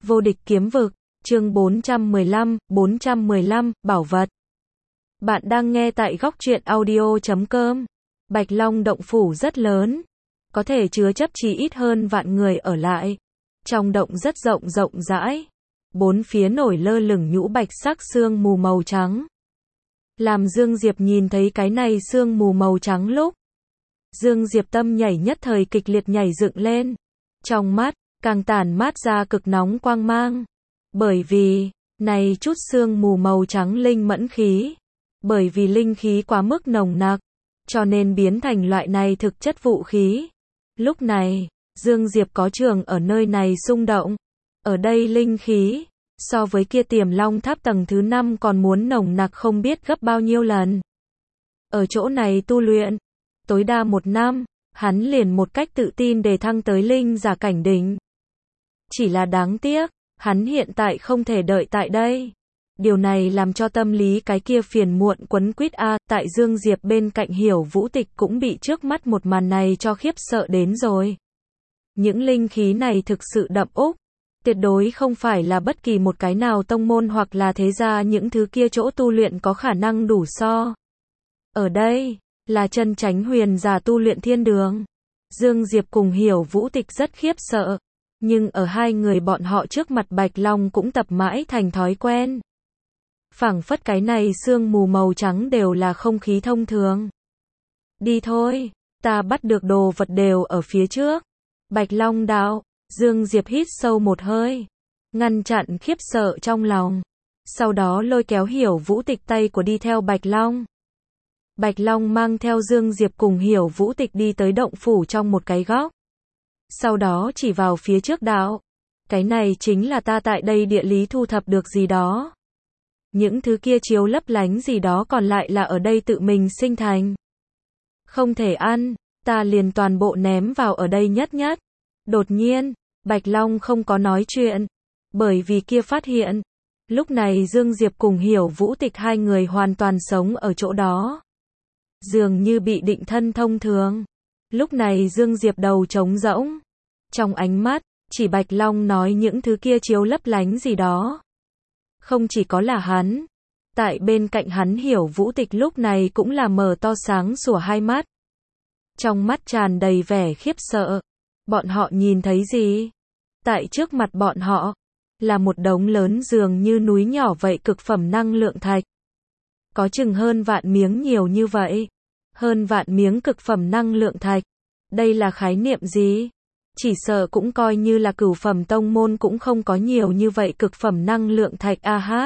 Vô địch kiếm vực, chương 415, bảo vật. Bạn đang nghe tại góc truyện audio.com. Bạch Long động phủ rất lớn, có thể chứa chấp chỉ ít hơn vạn người ở lại. Trong động rất rộng rãi, bốn phía nổi lơ lửng nhũ bạch sắc sương mù màu trắng. Làm Dương Diệp nhìn thấy cái này sương mù màu trắng lúc, Dương Diệp tâm nhảy nhất thời kịch liệt nhảy dựng lên. Trong mắt, càng tản mát ra cực nóng quang mang. Bởi vì, này chút sương mù màu trắng linh mẫn khí. Bởi vì linh khí quá mức nồng nặc, cho nên biến thành loại này thực chất vũ khí. Lúc này, Dương Diệp có trường ở nơi này xung động. Ở đây linh khí, so với kia Tiềm Long Tháp tầng thứ 5 còn muốn nồng nặc không biết gấp bao nhiêu lần. Ở chỗ này tu luyện, tối đa 1 năm, hắn liền một cách tự tin đề thăng tới linh giả cảnh đỉnh. Chỉ là đáng tiếc, hắn hiện tại không thể đợi tại đây. Điều này làm cho tâm lý cái kia phiền muộn quấn quýt tại Dương Diệp bên cạnh Hiểu Vũ Tịch cũng bị trước mắt một màn này cho khiếp sợ đến rồi. Những linh khí này thực sự đậm úc, tuyệt đối không phải là bất kỳ một cái nào tông môn hoặc là thế gia những thứ kia chỗ tu luyện có khả năng đủ so. Ở đây, là chân chánh huyền giả tu luyện thiên đường. Dương Diệp cùng Hiểu Vũ Tịch rất khiếp sợ, nhưng ở hai người bọn họ trước mặt Bạch Long cũng tập mãi thành thói quen. Phảng phất cái này sương mù màu trắng đều là không khí thông thường. Đi thôi, ta bắt được đồ vật đều ở phía trước. Bạch Long đạo. Dương Diệp hít sâu một hơi, ngăn chặn khiếp sợ trong lòng. Sau đó lôi kéo Hiểu Vũ Tịch tay của đi theo Bạch Long. Bạch Long mang theo Dương Diệp cùng Hiểu Vũ Tịch đi tới động phủ trong một cái góc. Sau đó chỉ vào phía trước đạo. Cái này chính là ta tại đây địa lý thu thập được gì đó. Những thứ kia chiếu lấp lánh gì đó còn lại là ở đây tự mình sinh thành. Không thể ăn, ta liền toàn bộ ném vào ở đây nhất. Đột nhiên, Bạch Long không có nói chuyện. Bởi vì kia phát hiện. Lúc này Dương Diệp cùng Hiểu Vũ Tịch hai người hoàn toàn sống ở chỗ đó. Dường như bị định thân thông thường. Lúc này Dương Diệp đầu trống rỗng. Trong ánh mắt, chỉ Bạch Long nói những thứ kia chiếu lấp lánh gì đó. Không chỉ có là hắn. Tại bên cạnh hắn Hiểu Vũ Tịch lúc này cũng là mở to sáng sủa hai mắt. Trong mắt tràn đầy vẻ khiếp sợ. Bọn họ nhìn thấy gì? Tại trước mặt bọn họ, là một đống lớn dường như núi nhỏ vậy cực phẩm năng lượng thạch. Có chừng hơn vạn miếng nhiều như vậy. Hơn vạn miếng cực phẩm năng lượng thạch. Đây là khái niệm gì? Chỉ sợ cũng coi như là cửu phẩm tông môn cũng không có nhiều như vậy cực phẩm năng lượng thạch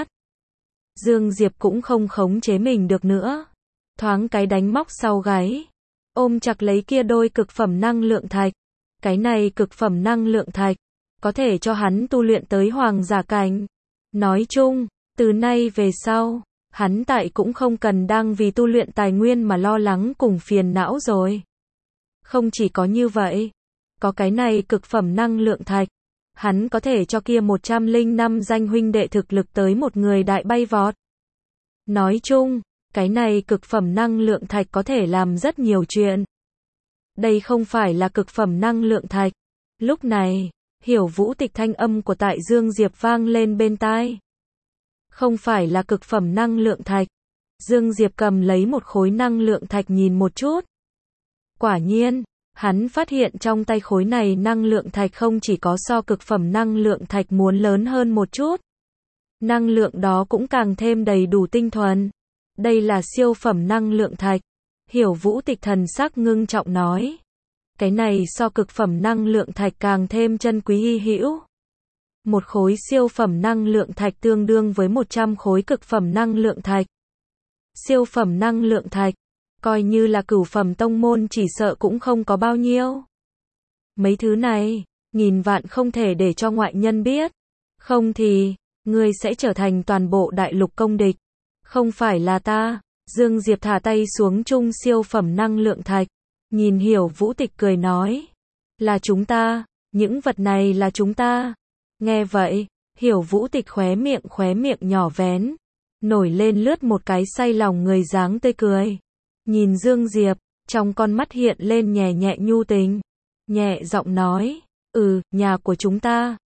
Dương Diệp cũng không khống chế mình được nữa. Thoáng cái đánh móc sau gáy. Ôm chặt lấy kia đôi cực phẩm năng lượng thạch. Cái này cực phẩm năng lượng thạch, có thể cho hắn tu luyện tới hoàng giả cảnh. Nói chung, từ nay về sau, hắn tại cũng không cần đang vì tu luyện tài nguyên mà lo lắng cùng phiền não rồi. Không chỉ có như vậy, có cái này cực phẩm năng lượng thạch, hắn có thể cho kia 105 danh huynh đệ thực lực tới một người đại bay vọt. Nói chung, cái này cực phẩm năng lượng thạch có thể làm rất nhiều chuyện. Đây không phải là cực phẩm năng lượng thạch. Lúc này, Hiểu Vũ Tịch thanh âm của tại Dương Diệp vang lên bên tai. Không phải là cực phẩm năng lượng thạch. Dương Diệp cầm lấy một khối năng lượng thạch nhìn một chút. Quả nhiên, hắn phát hiện trong tay khối này năng lượng thạch không chỉ có so cực phẩm năng lượng thạch muốn lớn hơn một chút. Năng lượng đó cũng càng thêm đầy đủ tinh thuần. Đây là siêu phẩm năng lượng thạch. Hiểu Vũ Tịch thần sắc ngưng trọng nói. Cái này so cực phẩm năng lượng thạch càng thêm chân quý hy hữu. Một khối siêu phẩm năng lượng thạch tương đương với 100 khối cực phẩm năng lượng thạch. Siêu phẩm năng lượng thạch, coi như là cửu phẩm tông môn chỉ sợ cũng không có bao nhiêu. Mấy thứ này, nghìn vạn không thể để cho ngoại nhân biết. Không thì, ngươi sẽ trở thành toàn bộ đại lục công địch. Không phải là ta. Dương Diệp thả tay xuống chung siêu phẩm năng lượng thạch. Nhìn Hiểu Vũ Tịch cười nói. Là chúng ta, những vật này là chúng ta. Nghe vậy, Hiểu Vũ Tịch khóe miệng nhỏ vén. Nổi lên lướt một cái say lòng người dáng tươi cười. Nhìn Dương Diệp, trong con mắt hiện lên nhẹ nhẹ nhu tình. Nhẹ giọng nói, nhà của chúng ta.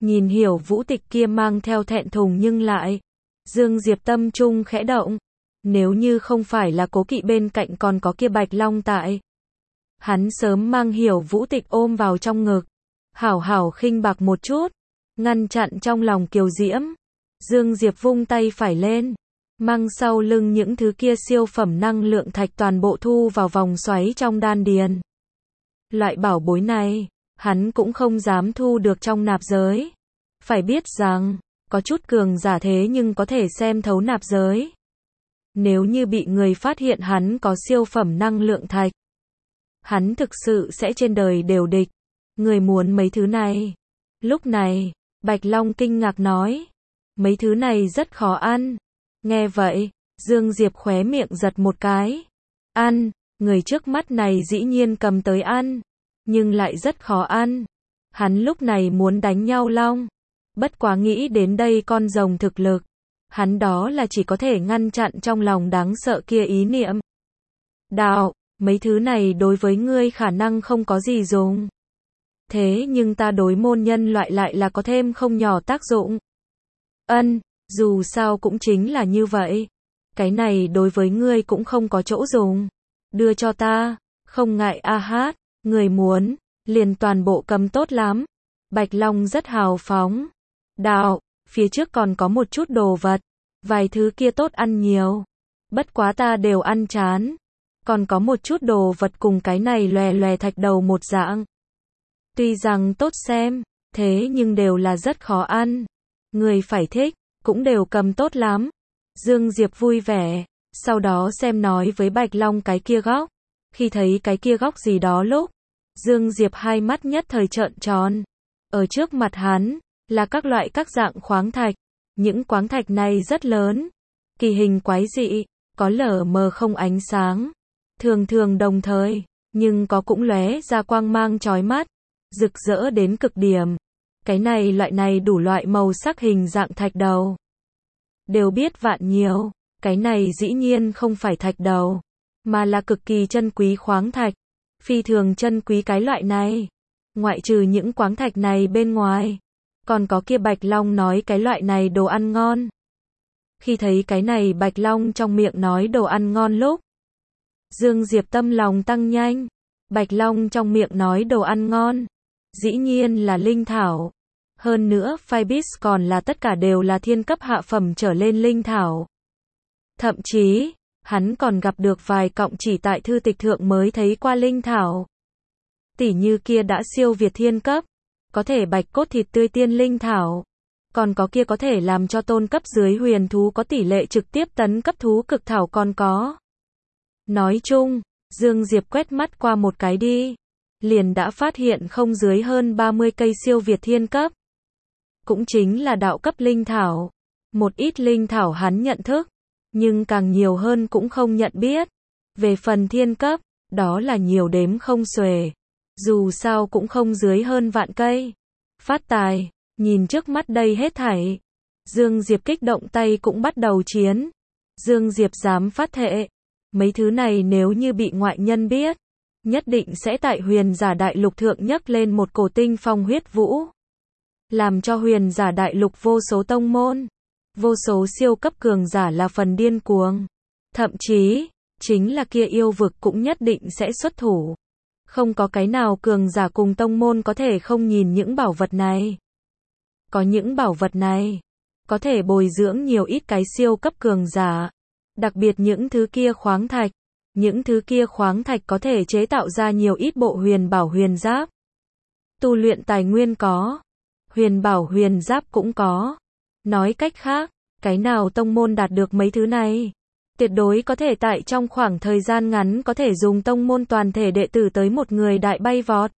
Nhìn Hiểu Vũ Tịch kia mang theo thẹn thùng nhưng lại. Dương Diệp tâm trung khẽ động. Nếu như không phải là Cố Kỵ bên cạnh còn có kia Bạch Long tại. Hắn sớm mang Hiểu Vũ Tịch ôm vào trong ngực. Hảo hảo khinh bạc một chút. Ngăn chặn trong lòng kiều diễm. Dương Diệp vung tay phải lên. Mang sau lưng những thứ kia siêu phẩm năng lượng thạch toàn bộ thu vào vòng xoáy trong đan điền. Loại bảo bối này, hắn cũng không dám thu được trong nạp giới. Phải biết rằng, có chút cường giả thế nhưng có thể xem thấu nạp giới. Nếu như bị người phát hiện hắn có siêu phẩm năng lượng thạch, hắn thực sự sẽ trên đời đều địch. Người muốn mấy thứ này. Lúc này, Bạch Long kinh ngạc nói, mấy thứ này rất khó ăn. Nghe vậy, Dương Diệp khóe miệng giật một cái. Ăn, người trước mắt này dĩ nhiên cầm tới ăn, nhưng lại rất khó ăn. Hắn lúc này muốn đánh nhau long. Bất quá nghĩ đến đây con rồng thực lực. Hắn đó là chỉ có thể ngăn chặn trong lòng đáng sợ kia ý niệm. Đạo, mấy thứ này đối với ngươi khả năng không có gì dùng. Thế nhưng ta đối môn nhân loại lại là có thêm không nhỏ tác dụng. Dù sao cũng chính là như vậy. Cái này đối với ngươi cũng không có chỗ dùng. Đưa cho ta, không ngại a hát, người muốn, liền toàn bộ cầm tốt lắm. Bạch Long rất hào phóng. Đạo, phía trước còn có một chút đồ vật, vài thứ kia tốt ăn nhiều. Bất quá ta đều ăn chán. Còn có một chút đồ vật cùng cái này lòe lòe thạch đầu một dạng. Tuy rằng tốt xem, thế nhưng đều là rất khó ăn. Người phải thích, cũng đều cầm tốt lắm. Dương Diệp vui vẻ, sau đó xem nói với Bạch Long cái kia góc. Khi thấy cái kia góc gì đó lúc, Dương Diệp hai mắt nhất thời trợn tròn. Ở trước mặt hắn, là các loại các dạng khoáng thạch. Những khoáng thạch này rất lớn, kỳ hình quái dị, có lờ mờ không ánh sáng. Thường thường đồng thời, nhưng có cũng lóe ra quang mang chói mắt, rực rỡ đến cực điểm. Cái này loại này đủ loại màu sắc hình dạng thạch đầu. Đều biết vạn nhiều, cái này dĩ nhiên không phải thạch đầu, mà là cực kỳ chân quý khoáng thạch. Phi thường chân quý cái loại này. Ngoại trừ những khoáng thạch này bên ngoài, còn có kia Bạch Long nói cái loại này đồ ăn ngon. Khi thấy cái này Bạch Long trong miệng nói đồ ăn ngon lúc, Dương Diệp tâm lòng tăng nhanh. Bạch Long trong miệng nói đồ ăn ngon, dĩ nhiên là linh thảo. Hơn nữa, Phibis còn là tất cả đều là thiên cấp hạ phẩm trở lên linh thảo. Thậm chí, hắn còn gặp được vài cọng chỉ tại thư tịch thượng mới thấy qua linh thảo. Tỉ như kia đã siêu việt thiên cấp, có thể bạch cốt thịt tươi tiên linh thảo. Còn có kia có thể làm cho tôn cấp dưới huyền thú có tỷ lệ trực tiếp tấn cấp thú cực thảo còn có. Nói chung, Dương Diệp quét mắt qua một cái đi, liền đã phát hiện không dưới hơn 30 cây siêu việt thiên cấp. Cũng chính là đạo cấp linh thảo. Một ít linh thảo hắn nhận thức, nhưng càng nhiều hơn cũng không nhận biết. Về phần thiên cấp, đó là nhiều đếm không xuể. Dù sao cũng không dưới hơn vạn cây. Phát tài, nhìn trước mắt đây hết thảy. Dương Diệp kích động tay cũng bắt đầu chiến. Dương Diệp dám phát thệ. Mấy thứ này nếu như bị ngoại nhân biết, nhất định sẽ tại huyền giả đại lục thượng nhấc lên một cổ tinh phong huyết vũ. Làm cho huyền giả đại lục vô số tông môn, vô số siêu cấp cường giả là phần điên cuồng. Thậm chí, chính là kia yêu vực cũng nhất định sẽ xuất thủ. Không có cái nào cường giả cùng tông môn có thể không nhìn những bảo vật này. Có những bảo vật này, có thể bồi dưỡng nhiều ít cái siêu cấp cường giả. Đặc biệt những thứ kia khoáng thạch. Những thứ kia khoáng thạch có thể chế tạo ra nhiều ít bộ huyền bảo huyền giáp. Tu luyện tài nguyên có. Huyền bảo huyền giáp cũng có. Nói cách khác, cái nào tông môn đạt được mấy thứ này, tuyệt đối có thể tại trong khoảng thời gian ngắn có thể dùng tông môn toàn thể đệ tử tới một người đại bay vọt.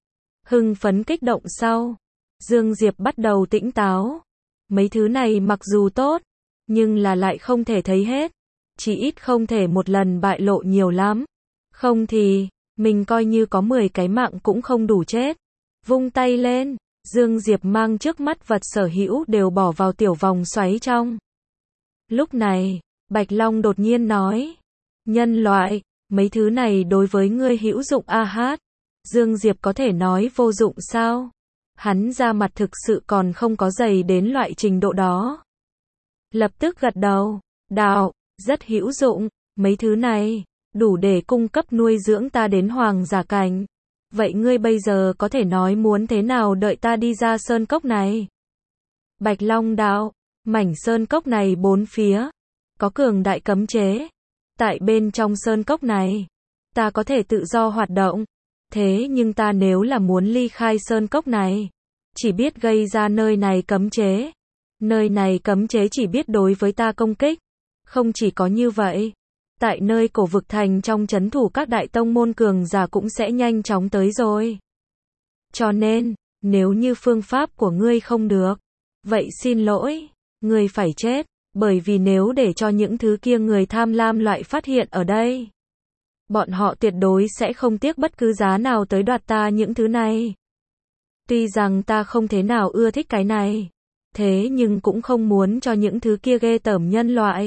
Hưng phấn kích động sau, Dương Diệp bắt đầu tỉnh táo. Mấy thứ này mặc dù tốt, nhưng là lại không thể thấy hết. Chỉ ít không thể một lần bại lộ nhiều lắm. Không thì, mình coi như có 10 cái mạng cũng không đủ chết. Vung tay lên, Dương Diệp mang trước mắt vật sở hữu đều bỏ vào tiểu vòng xoáy trong. Lúc này, Bạch Long đột nhiên nói, nhân loại, mấy thứ này đối với ngươi hữu dụng a hát. Dương Diệp có thể nói vô dụng sao? Hắn da mặt thực sự còn không có dày đến loại trình độ đó. Lập tức gật đầu, đạo, rất hữu dụng, mấy thứ này, đủ để cung cấp nuôi dưỡng ta đến hoàng giả cảnh. Vậy ngươi bây giờ có thể nói muốn thế nào đợi ta đi ra sơn cốc này? Bạch Long đạo, mảnh sơn cốc này bốn phía, có cường đại cấm chế. Tại bên trong sơn cốc này, ta có thể tự do hoạt động. Thế nhưng ta nếu là muốn ly khai sơn cốc này, chỉ biết gây ra nơi này cấm chế. Nơi này cấm chế chỉ biết đối với ta công kích. Không chỉ có như vậy, tại nơi cổ vực thành trong trấn thủ các đại tông môn cường giả cũng sẽ nhanh chóng tới rồi. Cho nên, nếu như phương pháp của ngươi không được, vậy xin lỗi, ngươi phải chết, bởi vì nếu để cho những thứ kia người tham lam loại phát hiện ở đây, bọn họ tuyệt đối sẽ không tiếc bất cứ giá nào tới đoạt ta những thứ này. Tuy rằng ta không thế nào ưa thích cái này, thế nhưng cũng không muốn cho những thứ kia ghê tởm nhân loại.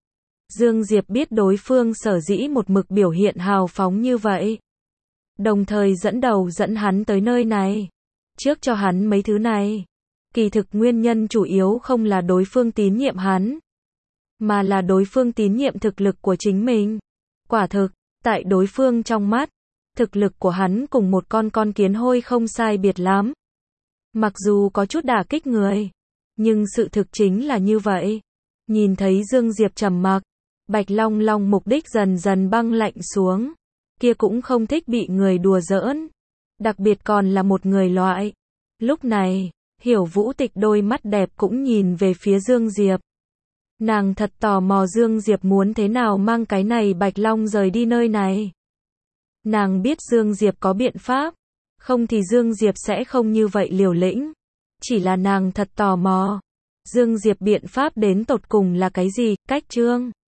Dương Diệp biết đối phương sở dĩ một mực biểu hiện hào phóng như vậy, đồng thời dẫn đầu dẫn hắn tới nơi này, trước cho hắn mấy thứ này. Kỳ thực nguyên nhân chủ yếu không là đối phương tín nhiệm hắn, mà là đối phương tín nhiệm thực lực của chính mình. Quả thực, tại đối phương trong mắt, thực lực của hắn cùng một con kiến hôi không sai biệt lắm. Mặc dù có chút đả kích người, nhưng sự thực chính là như vậy. Nhìn thấy Dương Diệp trầm mặc, Bạch Long Long mục đích dần dần băng lạnh xuống. Kia cũng không thích bị người đùa giỡn, đặc biệt còn là một người loại. Lúc này, Hiểu Vũ Tịch đôi mắt đẹp cũng nhìn về phía Dương Diệp. Nàng thật tò mò Dương Diệp muốn thế nào mang cái này Bạch Long rời đi nơi này. Nàng biết Dương Diệp có biện pháp, không thì Dương Diệp sẽ không như vậy liều lĩnh. Chỉ là nàng thật tò mò, Dương Diệp biện pháp đến tột cùng là cái gì? Cách Trương